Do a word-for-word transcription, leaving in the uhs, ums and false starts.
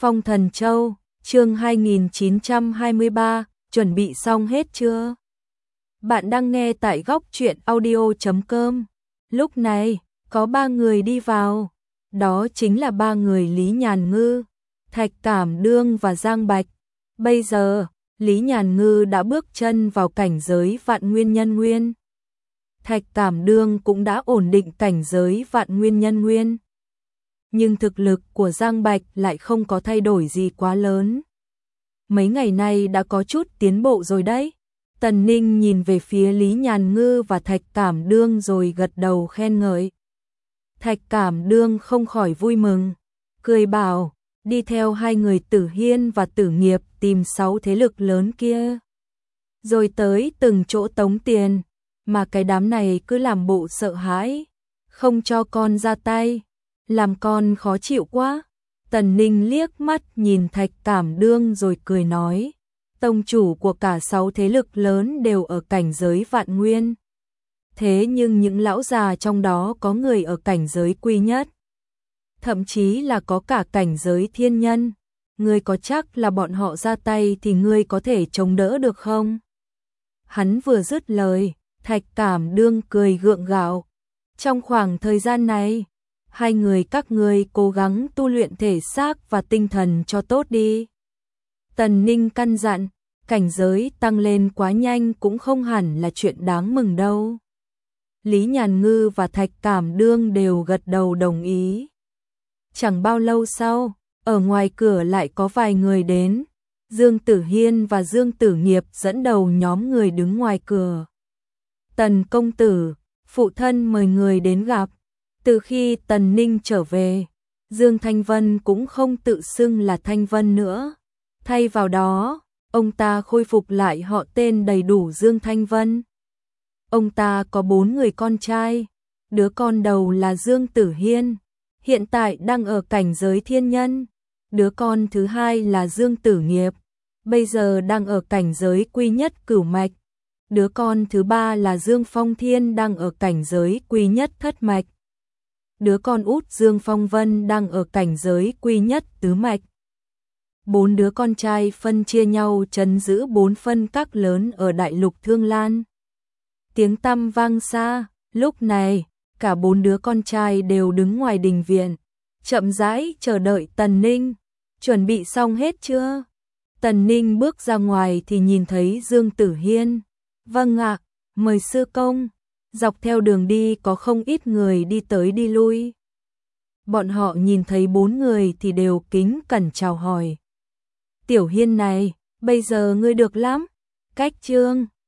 Phong Thần Châu, chương hai nghìn chín trăm hai mươi ba, chuẩn bị xong hết chưa? Bạn đang nghe tại góc truyện audio chấm com. Lúc này, có ba người đi vào. Đó chính là ba người Lý Nhàn Ngư, Thạch Cảm Đương và Giang Bạch. Bây giờ, Lý Nhàn Ngư đã bước chân vào cảnh giới vạn nguyên nhân nguyên. Thạch Cảm Đương cũng đã ổn định cảnh giới vạn nguyên nhân nguyên. Nhưng thực lực của Giang Bạch lại không có thay đổi gì quá lớn. Mấy ngày nay đã có chút tiến bộ rồi đấy. Tần Ninh nhìn về phía Lý Nhàn Ngư và Thạch Cảm Đương rồi gật đầu khen ngợi. Thạch Cảm Đương không khỏi vui mừng, cười bảo, đi theo hai người Tử Hiên và Tử Nghiệp tìm sáu thế lực lớn kia. Rồi tới từng chỗ tống tiền, mà cái đám này cứ làm bộ sợ hãi, không cho con ra tay, làm con khó chịu quá. Tần Ninh liếc mắt nhìn Thạch Cảm Đương rồi cười nói, tông chủ của cả sáu thế lực lớn đều ở cảnh giới vạn nguyên. Thế nhưng những lão già trong đó có người ở cảnh giới quy nhất, thậm chí là có cả cảnh giới thiên nhân. Ngươi có chắc là bọn họ ra tay thì ngươi có thể chống đỡ được không? Hắn vừa dứt lời, Thạch Cảm Đương cười gượng gạo. Trong khoảng thời gian này, hai người các ngươi cố gắng tu luyện thể xác và tinh thần cho tốt đi. Tần Ninh căn dặn, cảnh giới tăng lên quá nhanh cũng không hẳn là chuyện đáng mừng đâu. Lý Nhàn Ngư và Thạch Cảm Đương đều gật đầu đồng ý. Chẳng bao lâu sau, ở ngoài cửa lại có vài người đến. Dương Tử Hiên và Dương Tử Nghiệp dẫn đầu nhóm người đứng ngoài cửa. Tần công tử, phụ thân mời người đến gặp. Từ khi Tần Ninh trở về, Dương Thanh Vân cũng không tự xưng là Thanh Vân nữa. Thay vào đó, ông ta khôi phục lại họ tên đầy đủ Dương Thanh Vân. Ông ta có bốn người con trai. Đứa con đầu là Dương Tử Hiên, hiện tại đang ở cảnh giới thiên nhân. Đứa con thứ hai là Dương Tử Nghiệp, bây giờ đang ở cảnh giới quy nhất cửu mạch. Đứa con thứ ba là Dương Phong Thiên đang ở cảnh giới quy nhất thất mạch. Đứa con út Dương Phong Vân đang ở cảnh giới quy nhất tứ mạch. Bốn đứa con trai phân chia nhau trấn giữ bốn phân các lớn ở đại lục Thương Lan. Tiếng tăm vang xa, lúc này, cả bốn đứa con trai đều đứng ngoài đình viện, chậm rãi chờ đợi Tần Ninh. Chuẩn bị xong hết chưa? Tần Ninh bước ra ngoài thì nhìn thấy Dương Tử Hiên. Vâng ạ, mời sư công. Dọc theo đường đi có không ít người đi tới đi lui. Bọn họ nhìn thấy bốn người thì đều kính cẩn chào hỏi. Tiểu Hiên này, bây giờ ngươi được lắm. Cách trương,